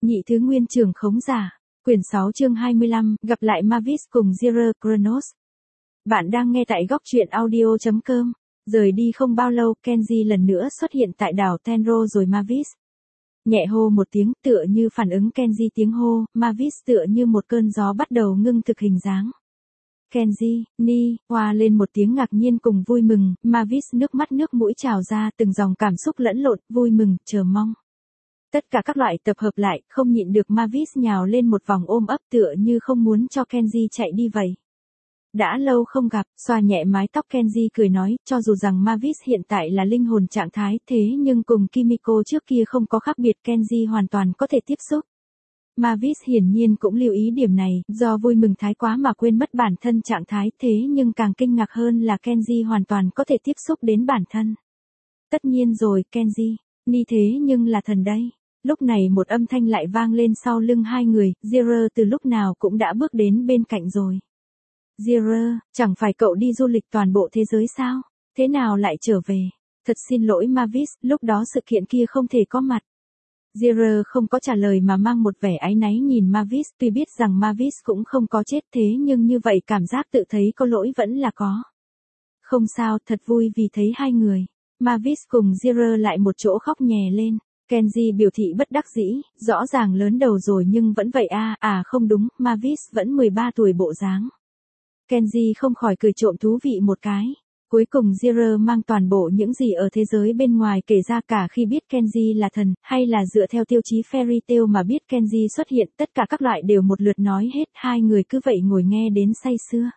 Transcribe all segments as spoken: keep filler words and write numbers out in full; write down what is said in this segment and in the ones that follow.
Nhị thứ nguyên trưởng khống giả. Quyển sáu chương hai mươi lăm, gặp lại Mavis cùng Zero Chronos. Bạn đang nghe tại góc truyện audio chấm com. Rời đi không bao lâu, Kenji lần nữa xuất hiện tại đảo Tenro rồi Mavis. Nhẹ hô một tiếng tựa như phản ứng Kenji tiếng hô, Mavis tựa như một cơn gió bắt đầu ngưng thực hình dáng. Kenji, Ni, hoa lên một tiếng ngạc nhiên cùng vui mừng, Mavis nước mắt nước mũi trào ra từng dòng cảm xúc lẫn lộn, vui mừng, chờ mong. Tất cả các loại tập hợp lại, không nhịn được Mavis nhào lên một vòng ôm ấp tựa như không muốn cho Kenji chạy đi vậy. Đã lâu không gặp, xoa nhẹ mái tóc Kenji cười nói, cho dù rằng Mavis hiện tại là linh hồn trạng thái thế nhưng cùng Kimiko trước kia không có khác biệt, Kenji hoàn toàn có thể tiếp xúc. Mavis hiển nhiên cũng lưu ý điểm này, do vui mừng thái quá mà quên mất bản thân trạng thái thế nhưng càng kinh ngạc hơn là Kenji hoàn toàn có thể tiếp xúc đến bản thân. Tất nhiên rồi, Kenji, Ni thế nhưng là thần đây. Lúc này một âm thanh lại vang lên sau lưng hai người, Zero từ lúc nào cũng đã bước đến bên cạnh rồi. Zero, chẳng phải cậu đi du lịch toàn bộ thế giới sao? Thế nào lại trở về? Thật xin lỗi Mavis, lúc đó sự kiện kia không thể có mặt. Zero không có trả lời mà mang một vẻ áy náy nhìn Mavis, tuy biết rằng Mavis cũng không có chết thế nhưng như vậy cảm giác tự thấy có lỗi vẫn là có. Không sao, thật vui vì thấy hai người. Mavis cùng Zero lại một chỗ khóc nhè lên. Kenji biểu thị bất đắc dĩ, rõ ràng lớn đầu rồi nhưng vẫn vậy à, à không đúng, Mavis vẫn mười ba tuổi bộ dáng. Kenji không khỏi cười trộm thú vị một cái. Cuối cùng Zero mang toàn bộ những gì ở thế giới bên ngoài kể ra cả khi biết Kenji là thần, hay là dựa theo tiêu chí fairy tale mà biết Kenji xuất hiện, tất cả các loại đều một lượt nói hết, hai người cứ vậy ngồi nghe đến say sưa.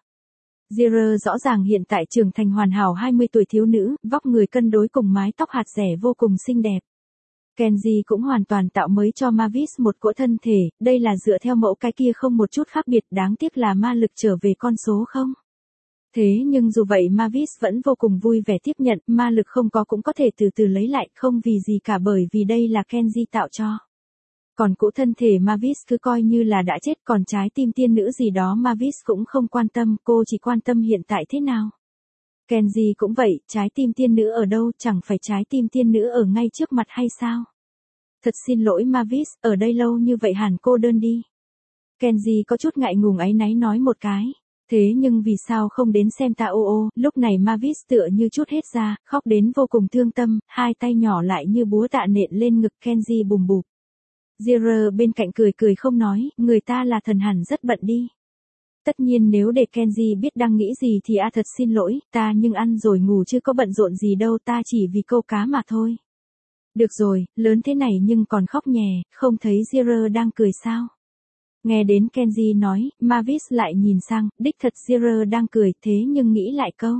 Zero rõ ràng hiện tại trưởng thành hoàn hảo hai mươi tuổi thiếu nữ, vóc người cân đối cùng mái tóc hạt rẻ vô cùng xinh đẹp. Kenji cũng hoàn toàn tạo mới cho Mavis một cỗ thân thể, đây là dựa theo mẫu cái kia không một chút khác biệt, đáng tiếc là ma lực trở về con số không. Thế nhưng dù vậy Mavis vẫn vô cùng vui vẻ tiếp nhận, ma lực không có cũng có thể từ từ lấy lại, không vì gì cả bởi vì đây là Kenji tạo cho. Còn cỗ thân thể Mavis cứ coi như là đã chết, còn trái tim tiên nữ gì đó Mavis cũng không quan tâm, cô chỉ quan tâm hiện tại thế nào. Kenji cũng vậy, trái tim tiên nữ ở đâu, chẳng phải trái tim tiên nữ ở ngay trước mặt hay sao? Thật xin lỗi Mavis, ở đây lâu như vậy hẳn cô đơn đi. Kenji có chút ngại ngùng áy náy nói một cái. Thế nhưng vì sao không đến xem ta ô ô, lúc này Mavis tựa như chút hết ra, khóc đến vô cùng thương tâm, hai tay nhỏ lại như búa tạ nện lên ngực Kenji bùm bụp. Zero bên cạnh cười cười không nói, người ta là thần hẳn rất bận đi. Tất nhiên nếu để Kenji biết đang nghĩ gì thì a thật xin lỗi, ta nhưng ăn rồi ngủ chứ có bận rộn gì đâu, ta chỉ vì câu cá mà thôi. Được rồi, lớn thế này nhưng còn khóc nhè, không thấy Zero đang cười sao? Nghe đến Kenji nói, Mavis lại nhìn sang, đích thật Zero đang cười thế nhưng nghĩ lại câu.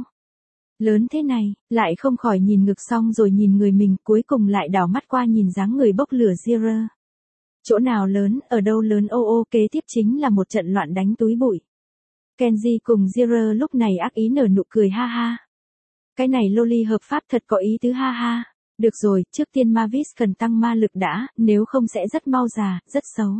Lớn thế này, lại không khỏi nhìn ngực xong rồi nhìn người mình, cuối cùng lại đảo mắt qua nhìn dáng người bốc lửa Zero. Chỗ nào lớn, ở đâu lớn ô ô, kế tiếp chính là một trận loạn đánh túi bụi. Kenji cùng Zero lúc này ác ý nở nụ cười ha ha. Cái này loli hợp pháp thật có ý tứ ha ha. Được rồi, trước tiên Mavis cần tăng ma lực đã, nếu không sẽ rất mau già, rất xấu.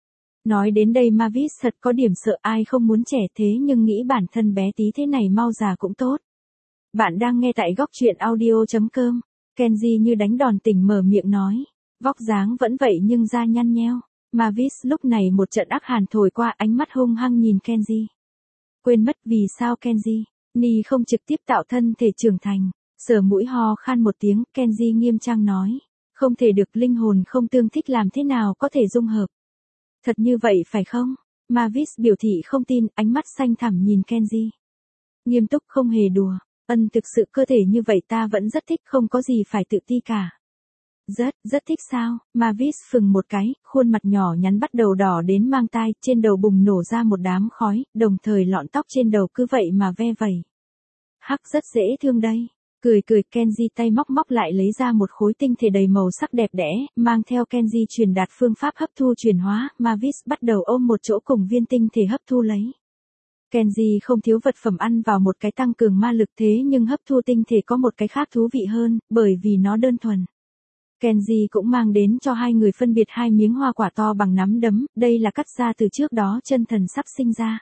Nói đến đây Mavis thật có điểm sợ, ai không muốn trẻ thế nhưng nghĩ bản thân bé tí thế này mau già cũng tốt. Bạn đang nghe tại góc truyện audio chấm com. Kenji như đánh đòn tỉnh mở miệng nói. Vóc dáng vẫn vậy nhưng da nhăn nheo. Mavis lúc này một trận ác hàn thổi qua, ánh mắt hung hăng nhìn Kenji. Quên mất vì sao Kenji, Ni không trực tiếp tạo thân thể trưởng thành. Sờ mũi ho khan một tiếng, Kenji nghiêm trang nói. Không thể được, linh hồn không tương thích làm thế nào có thể dung hợp. Thật như vậy phải không? Mavis biểu thị không tin, ánh mắt xanh thẳm nhìn Kenji. Nghiêm túc không hề đùa. Ân thực sự cơ thể như vậy ta vẫn rất thích, không có gì phải tự ti cả. Rất, rất thích sao? Mavis phừng một cái, khuôn mặt nhỏ nhắn bắt đầu đỏ đến mang tai, trên đầu bùng nổ ra một đám khói, đồng thời lọn tóc trên đầu cứ vậy mà ve vẩy. Hắc rất dễ thương đây. Cười cười Kenji tay móc móc lại lấy ra một khối tinh thể đầy màu sắc đẹp đẽ, mang theo Kenji truyền đạt phương pháp hấp thu chuyển hóa, Mavis bắt đầu ôm một chỗ cùng viên tinh thể hấp thu lấy. Kenji không thiếu vật phẩm ăn vào một cái tăng cường ma lực thế nhưng hấp thu tinh thể có một cái khác thú vị hơn, bởi vì nó đơn thuần. Kenji cũng mang đến cho hai người phân biệt hai miếng hoa quả to bằng nắm đấm, đây là cắt ra từ trước đó chân thần sắp sinh ra.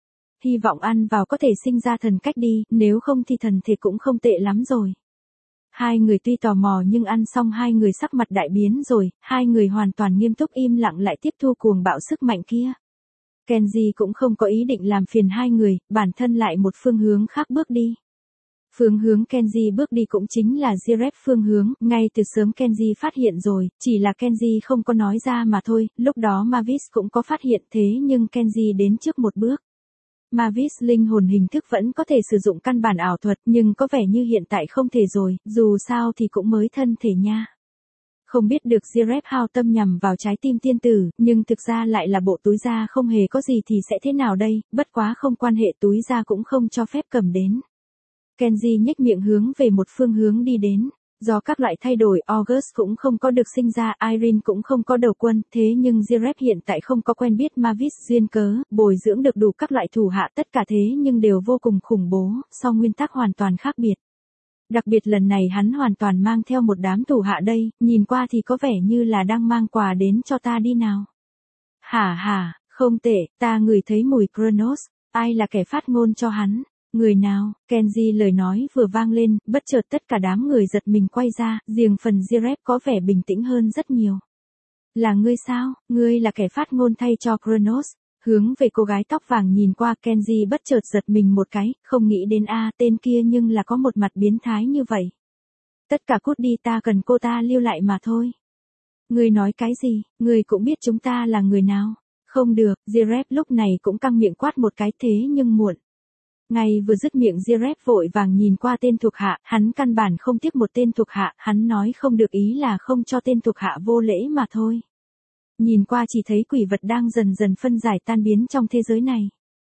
Hy vọng ăn vào có thể sinh ra thần cách đi, nếu không thì thần thể cũng không tệ lắm rồi. Hai người tuy tò mò nhưng ăn xong hai người sắc mặt đại biến rồi, hai người hoàn toàn nghiêm túc im lặng lại tiếp thu cuồng bạo sức mạnh kia. Kenji cũng không có ý định làm phiền hai người, bản thân lại một phương hướng khác bước đi. Phương hướng Kenji bước đi cũng chính là Jirep phương hướng, ngay từ sớm Kenji phát hiện rồi, chỉ là Kenji không có nói ra mà thôi, lúc đó Mavis cũng có phát hiện thế nhưng Kenji đến trước một bước. Mavis linh hồn hình thức vẫn có thể sử dụng căn bản ảo thuật nhưng có vẻ như hiện tại không thể rồi, dù sao thì cũng mới thân thể nha. Không biết được Jirep hao tâm nhằm vào trái tim tiên tử, nhưng thực ra lại là bộ túi da không hề có gì thì sẽ thế nào đây, bất quá không quan hệ túi da cũng không cho phép cầm đến. Kenji nhếch miệng hướng về một phương hướng đi đến. Do các loại thay đổi August cũng không có được sinh ra, Irene cũng không có đầu quân, thế nhưng Jirep hiện tại không có quen biết Mavis duyên cớ, bồi dưỡng được đủ các loại thủ hạ tất cả thế nhưng đều vô cùng khủng bố, so nguyên tắc hoàn toàn khác biệt. Đặc biệt lần này hắn hoàn toàn mang theo một đám thủ hạ đây, nhìn qua thì có vẻ như là đang mang quà đến cho ta đi nào. Hả hả, không tệ, ta ngửi thấy mùi Kronos, ai là kẻ phát ngôn cho hắn? Người nào? Kenji lời nói vừa vang lên, bất chợt tất cả đám người giật mình quay ra, riêng phần Jirep có vẻ bình tĩnh hơn rất nhiều. Là ngươi sao? Ngươi là kẻ phát ngôn thay cho Kronos. Hướng về cô gái tóc vàng nhìn qua Kenji bất chợt giật mình một cái, không nghĩ đến a tên kia nhưng là có một mặt biến thái như vậy. Tất cả cút đi, ta cần cô ta lưu lại mà thôi. Ngươi nói cái gì? Ngươi cũng biết chúng ta là người nào? Không được, Jirep lúc này cũng căng miệng quát một cái thế nhưng muộn. Ngay vừa dứt miệng Jirep vội vàng nhìn qua tên thuộc hạ, hắn căn bản không tiếc một tên thuộc hạ, hắn nói không được ý là không cho tên thuộc hạ vô lễ mà thôi. Nhìn qua chỉ thấy quỷ vật đang dần dần phân giải tan biến trong thế giới này.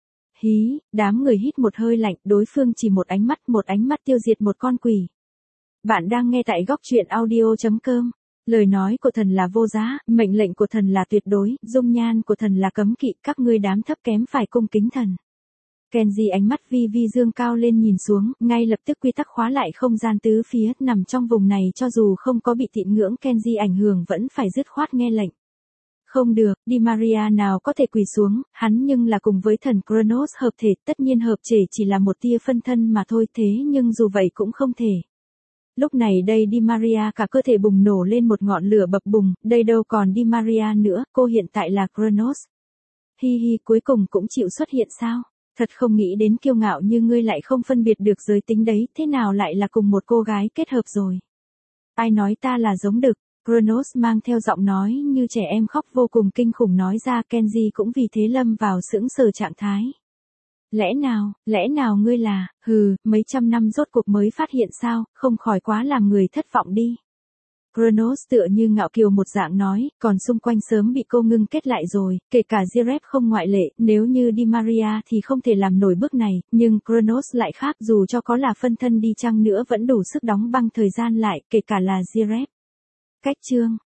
Hí, đám người hít một hơi lạnh, đối phương chỉ một ánh mắt, một ánh mắt tiêu diệt một con quỷ. Bạn đang nghe tại góc truyện audio chấm com. Lời nói của thần là vô giá, mệnh lệnh của thần là tuyệt đối, dung nhan của thần là cấm kỵ, các ngươi đám thấp kém phải cung kính thần. Kenji ánh mắt vi vi dương cao lên nhìn xuống, ngay lập tức quy tắc khóa lại không gian tứ phía, nằm trong vùng này cho dù không có bị tín ngưỡng Kenji ảnh hưởng vẫn phải dứt khoát nghe lệnh. Không được, Di Maria nào có thể quỳ xuống, hắn nhưng là cùng với thần Kronos hợp thể, tất nhiên hợp thể chỉ là một tia phân thân mà thôi thế nhưng dù vậy cũng không thể. Lúc này đây Di Maria cả cơ thể bùng nổ lên một ngọn lửa bập bùng, đây đâu còn Di Maria nữa, cô hiện tại là Kronos. Hi hi, cuối cùng cũng chịu xuất hiện sao? Thật không nghĩ đến kiêu ngạo như ngươi lại không phân biệt được giới tính đấy, thế nào lại là cùng một cô gái kết hợp rồi? Ai nói ta là giống đực? Kronos mang theo giọng nói như trẻ em khóc vô cùng kinh khủng nói ra, Kenji cũng vì thế lâm vào sững sờ trạng thái. Lẽ nào, lẽ nào ngươi là, hừ, mấy trăm năm rốt cuộc mới phát hiện sao, không khỏi quá làm người thất vọng đi. Kronos tựa như ngạo kiều một dạng nói, còn xung quanh sớm bị cô ngưng kết lại rồi, kể cả Jirep không ngoại lệ, nếu như Di Maria thì không thể làm nổi bước này, nhưng Kronos lại khác, dù cho có là phân thân đi chăng nữa vẫn đủ sức đóng băng thời gian lại, kể cả là Jirep. Cách chương,